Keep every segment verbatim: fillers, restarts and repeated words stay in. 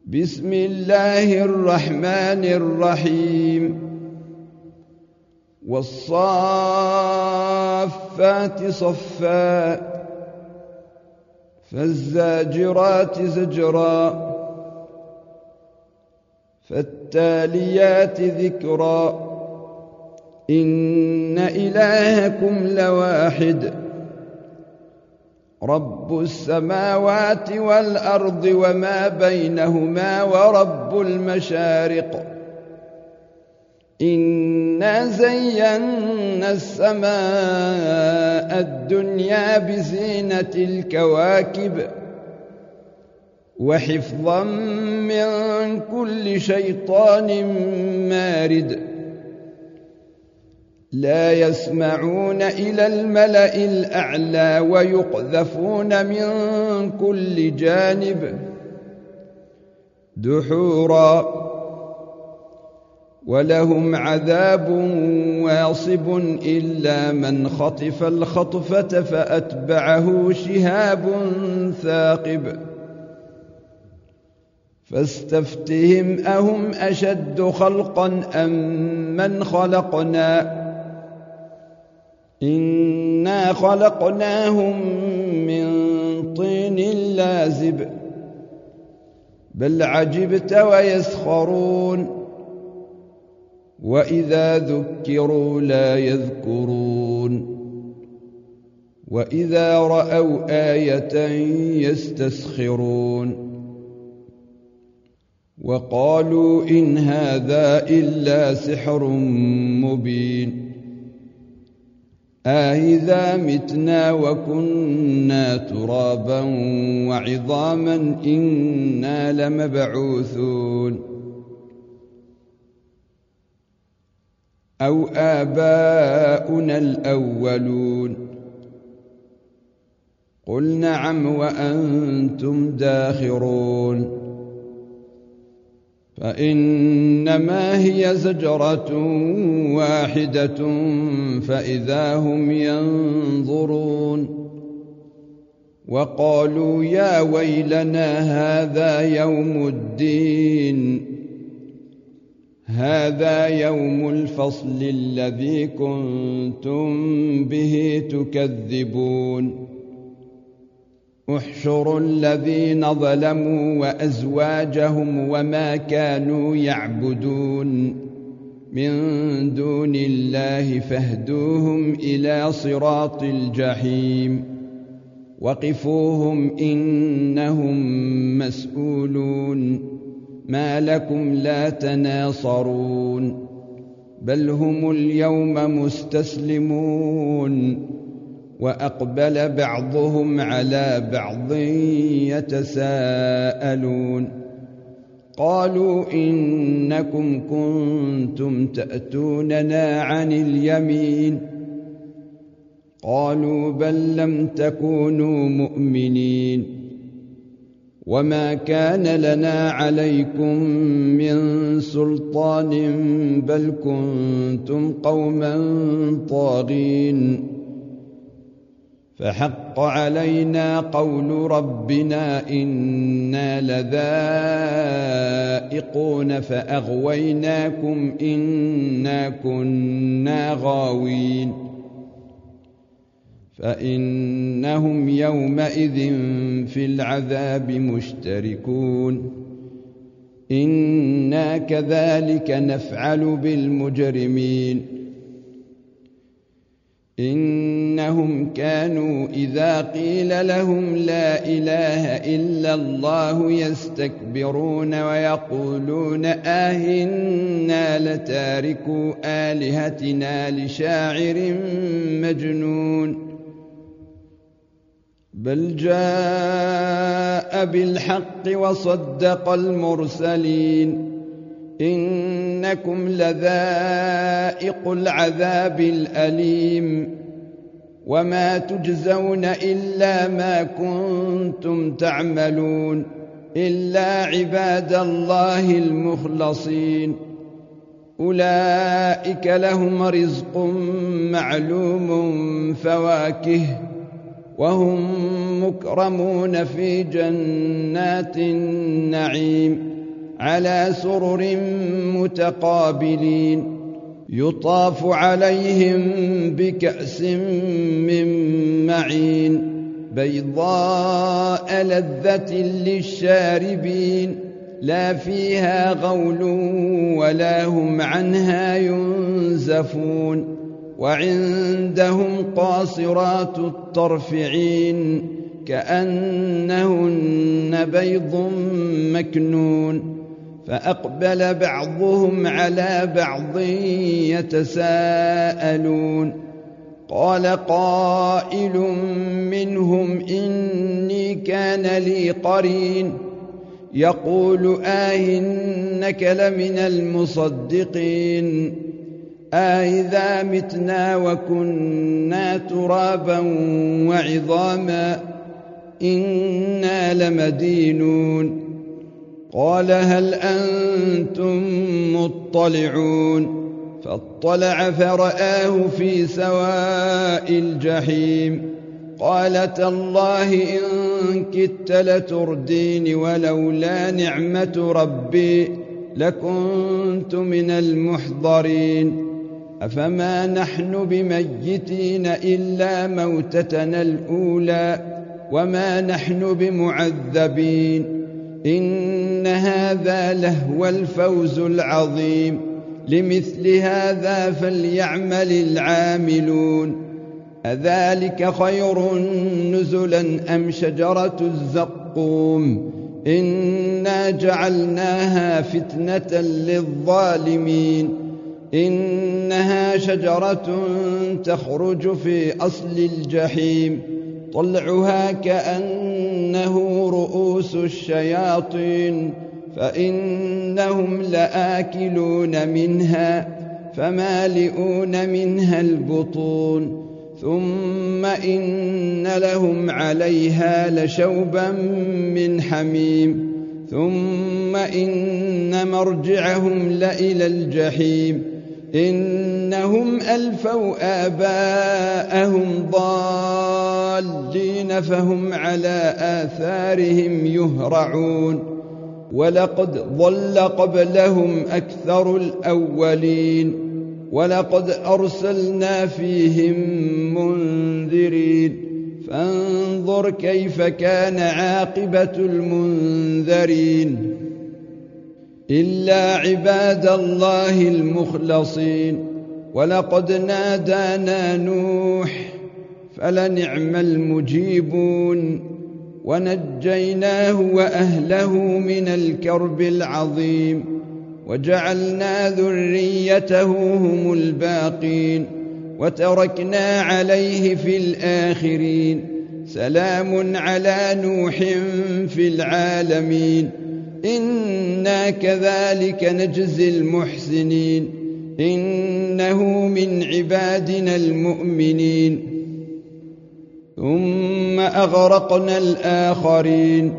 بسم الله الرحمن الرحيم والصافات صفا فالزاجرات زجرا فالتاليات ذكرا إن إلهكم لواحد رب السماوات والأرض وما بينهما ورب المشارق إنا زينا السماء الدنيا بزينة الكواكب وحفظا من كل شيطان مارد لا يسمعون إلى الملأ الأعلى ويقذفون من كل جانب دحورا ولهم عذاب واصب إلا من خطف الخطفة فأتبعه شهاب ثاقب فاستفتهم أهم أشد خلقا أم من خلقنا إنا خلقناهم من طين لازب بل عجبت ويسخرون وإذا ذكروا لا يذكرون وإذا رأوا آية يستسخرون وقالوا إن هذا إلا سحر مبين أإذا متنا وكنا ترابا وعظاما إنا لمبعوثون أو آباؤنا الأولون قل نعم وأنتم داخرون فإنما هي زجرة واحدة فإذا هم ينظرون وقالوا يا ويلنا هذا يوم الدين هذا يوم الفصل الذي كنتم به تكذبون احشروا الذين ظلموا وأزواجهم وما كانوا يعبدون من دون الله فاهدوهم إلى صراط الجحيم وقفوهم إنهم مسؤولون ما لكم لا تناصرون بل هم اليوم مستسلمون وأقبل بعضهم على بعض يتساءلون قالوا إنكم كنتم تأتوننا عن اليمين قالوا بل لم تكونوا مؤمنين وما كان لنا عليكم من سلطان بل كنتم قوما طاغين فحق علينا قول ربنا إنا لذائقون فأغويناكم إنا كنا غاوين فإنهم يومئذ في العذاب مشتركون إنا كذلك نفعل بالمجرمين إنهم كانوا إذا قيل لهم لا إله إلا الله يستكبرون ويقولون آهنا لتاركوا آلهتنا لشاعر مجنون بل جاء بالحق وصدق المرسلين إنكم لذائق العذاب الأليم وما تجزون إلا ما كنتم تعملون إلا عباد الله المخلصين أولئك لهم رزق معلوم فواكه وهم مكرمون في جنات النعيم على سرر متقابلين يطاف عليهم بكأس من معين بيضاء لذة للشاربين لا فيها غول ولا هم عنها ينزفون وعندهم قاصرات الطرف عين كأنهن بيض مكنون فأقبل بعضهم على بعض يتساءلون قال قائل منهم إني كان لي قرين يقول آئنك لمن المصدقين أإذا متنا وكنا ترابا وعظاما إنا لمدينون قال هل أنتم مطلعون فاطلع فرآه في سواء الجحيم قال تالله إن كدت لتردين ولولا نعمة ربي لكنت من المحضرين أفما نحن بميتين إلا موتتنا الأولى وما نحن بمعذبين إن هذا لهو الفوز العظيم لمثل هذا فليعمل العاملون أذلك خير نزلا أم شجرة الزقوم إنا جعلناها فتنة للظالمين إنها شجرة تخرج في أصل الجحيم طلعها كأنه رؤوس الشياطين فإنهم لآكلون منها فمالئون منها البطون ثم إن لهم عليها لشوبا من حميم ثم إن مرجعهم لإلى الجحيم إنهم ألفوا آباءهم ضالين فهم على آثارهم يهرعون ولقد ضل قبلهم أكثر الأولين ولقد أرسلنا فيهم منذرين فانظر كيف كان عاقبة المنذرين إلا عباد الله المخلصين ولقد نادانا نوح فلنعم المجيبون ونجيناه وأهله من الكرب العظيم وجعلنا ذريته هم الباقين وتركنا عليه في الآخرين سلام على نوح في العالمين إنا كذلك نجزي المحسنين إنه من عبادنا المؤمنين ثم أغرقنا الآخرين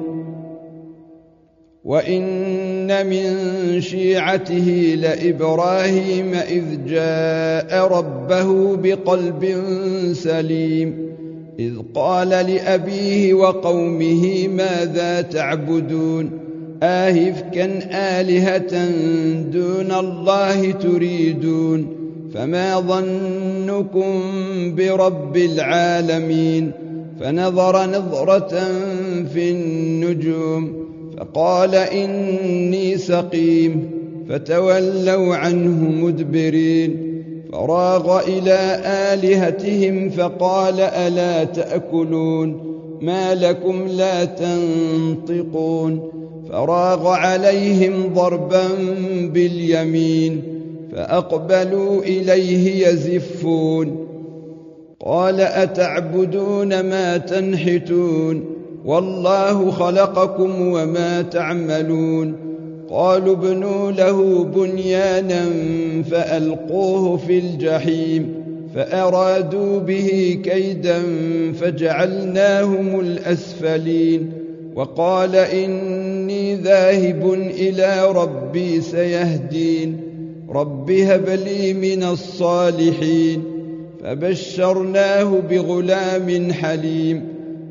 وإن من شيعته لإبراهيم إذ جاء ربه بقلب سليم إذ قال لأبيه وقومه ماذا تعبدون آهفكا آلهة دون الله تريدون فما ظنكم برب العالمين فنظر نظرة في النجوم فقال إني سقيم فتولوا عنه مدبرين فراغ إلى آلهتهم فقال ألا تأكلون ما لكم لا تنطقون فراغ عليهم ضربا باليمين فأقبلوا إليه يزفون قال أتعبدون ما تنحتون والله خلقكم وما تعملون قالوا ابنوا له بنيانا فألقوه في الجحيم فأرادوا به كيدا فجعلناهم الأسفلين وقال إني ذاهب إلى ربي سيهدين رب هب لي من الصالحين فبشرناه بغلام حليم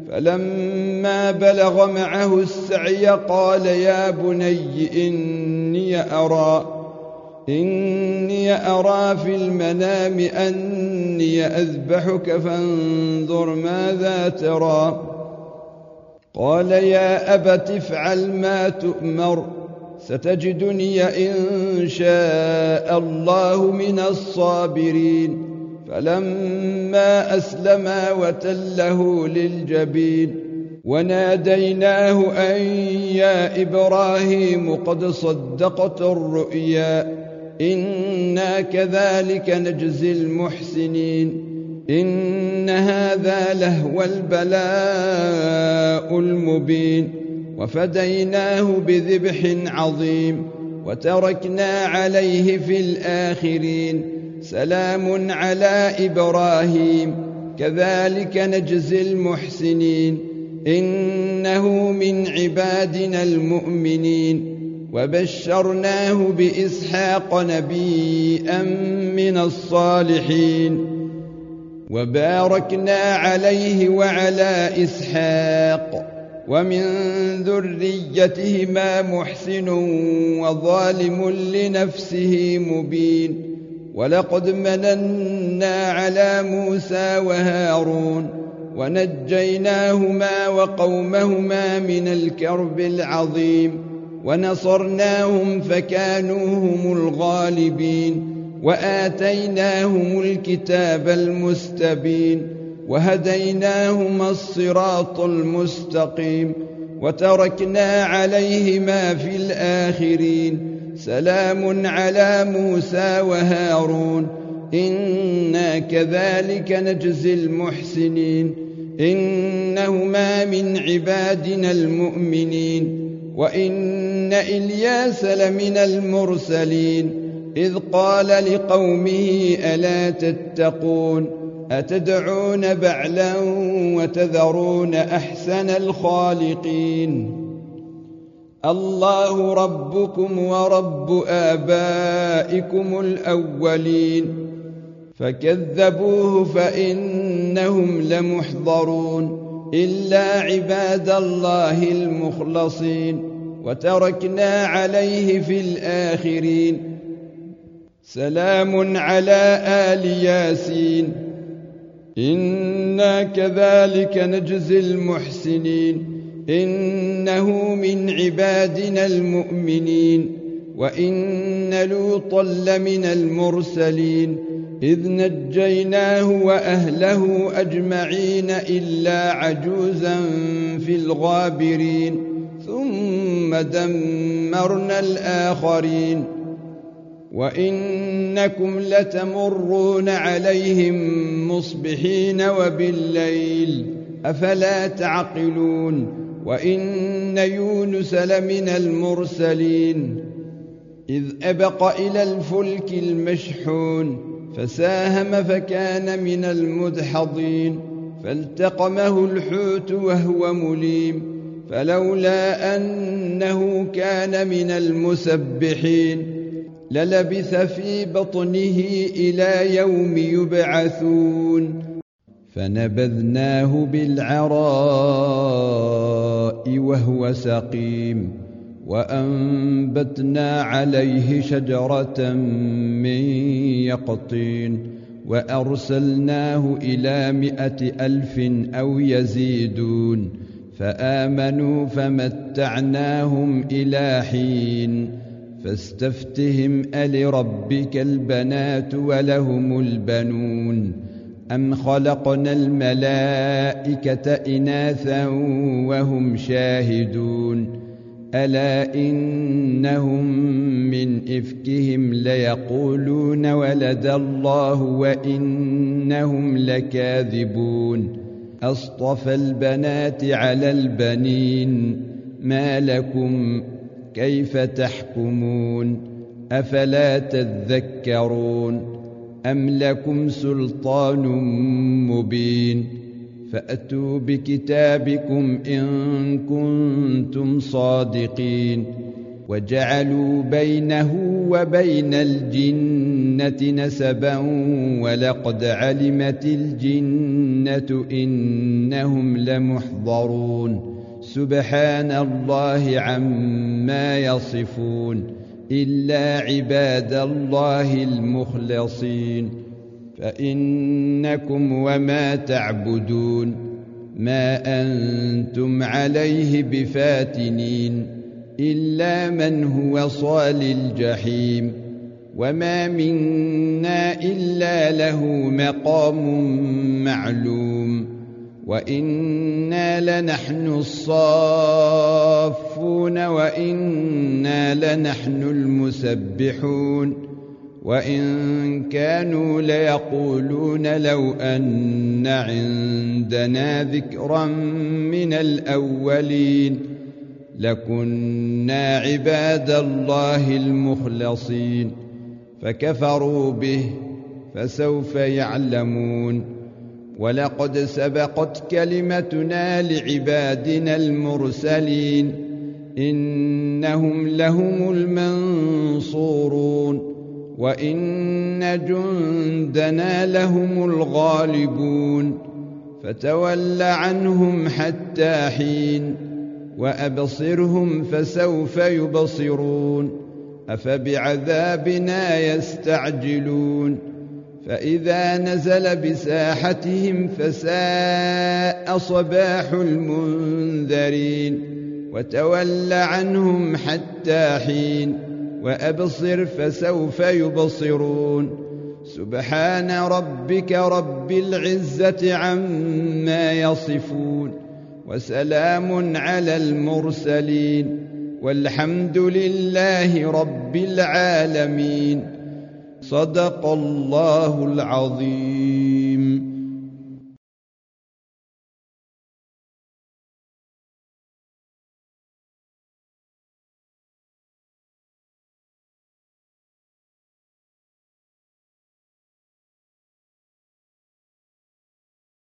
فلما بلغ معه السعي قال يا بني إني أرى إني أرى في المنام أني أذبحك فانظر ماذا ترى قال يا أبت افعل ما تؤمر ستجدني إن شاء الله من الصابرين فلما أسلما وتله للجبين وناديناه أن يا إبراهيم قد صدقت الرؤيا إنا كذلك نجزي المحسنين إن هذا لهو البلاء المبين وفديناه بذبح عظيم وتركنا عليه في الآخرين سلام على إبراهيم كذلك نجزي المحسنين إنه من عبادنا المؤمنين وبشرناه بإسحاق نبيا من الصالحين وباركنا عليه وعلى إسحاق ومن ذريتهما محسن وظالم لنفسه مبين ولقد مننا على موسى وهارون ونجيناهما وقومهما من الكرب العظيم ونصرناهم فكانوا هم الغالبين وآتيناهم الكتاب المستبين وهديناهما الصراط المستقيم وتركنا عليهما في الآخرين سلام على موسى وهارون إنا كذلك نجزي المحسنين إنهما من عبادنا المؤمنين وإن إلياس لمن المرسلين إذ قال لقومه ألا تتقون أتدعون بعلا وتذرون أحسن الخالقين الله ربكم ورب آبائكم الأولين فكذبوه فإنهم لمحضرون إلا عباد الله المخلصين وتركنا عليه في الآخرين سلام على آل ياسين إنا كذلك نجزي المحسنين إنه من عبادنا المؤمنين وإن لوطا لمن المرسلين إذ نجيناه وأهله أجمعين إلا عجوزا في الغابرين ثم دمرنا الآخرين وإنكم لتمرون عليهم مصبحين وبالليل أفلا تعقلون وإن يونس لمن المرسلين إذ أبق إلى الفلك المشحون فساهم فكان من المدحضين فالتقمه الحوت وهو مليم فلولا أنه كان من المسبحين للبث في بطنه إلى يوم يبعثون فنبذناه بالعراء وهو سقيم وأنبتنا عليه شجرة من يقطين وأرسلناه إلى مائة ألف أو يزيدون فآمنوا فمتعناهم إلى حين فاستفتهم ألربك البنات ولهم البنون أم خلقنا الملائكة إناثا وهم شاهدون ألا إنهم من إفكهم ليقولون ولد الله وإنهم لكاذبون أصطفى البنات على البنين ما لكم كيف تحكمون أفلا تذكرون أم لكم سلطان مبين فأتوا بكتابكم إن كنتم صادقين وجعلوا بينه وبين الجنة الجنة نسبا ولقد علمت الجنة إنهم لمحضرون سبحان الله عما يصفون إلا عباد الله المخلصين فإنكم وما تعبدون ما أنتم عليه بفاتنين إلا من هو صال الجحيم وما منا إلا له مقام معلوم وإنا لنحن الصافون وإنا لنحن المسبحون وإن كانوا ليقولون لو أن عندنا ذكرا من الأولين لكنا عباد الله المخلصين فكفروا به فسوف يعلمون ولقد سبقت كلمتنا لعبادنا المرسلين إنهم لهم المنصورون وإن جندنا لهم الغالبون فتول عنهم حتى حين وأبصرهم فسوف يبصرون أفبعذابنا يستعجلون فإذا نزل بساحتهم فساء صباح المنذرين وتول عنهم حتى حين وأبصر فسوف يبصرون سبحان ربك رب العزة عما يصفون وسلام على المرسلين والحمد لله رب العالمين صدق الله العظيم.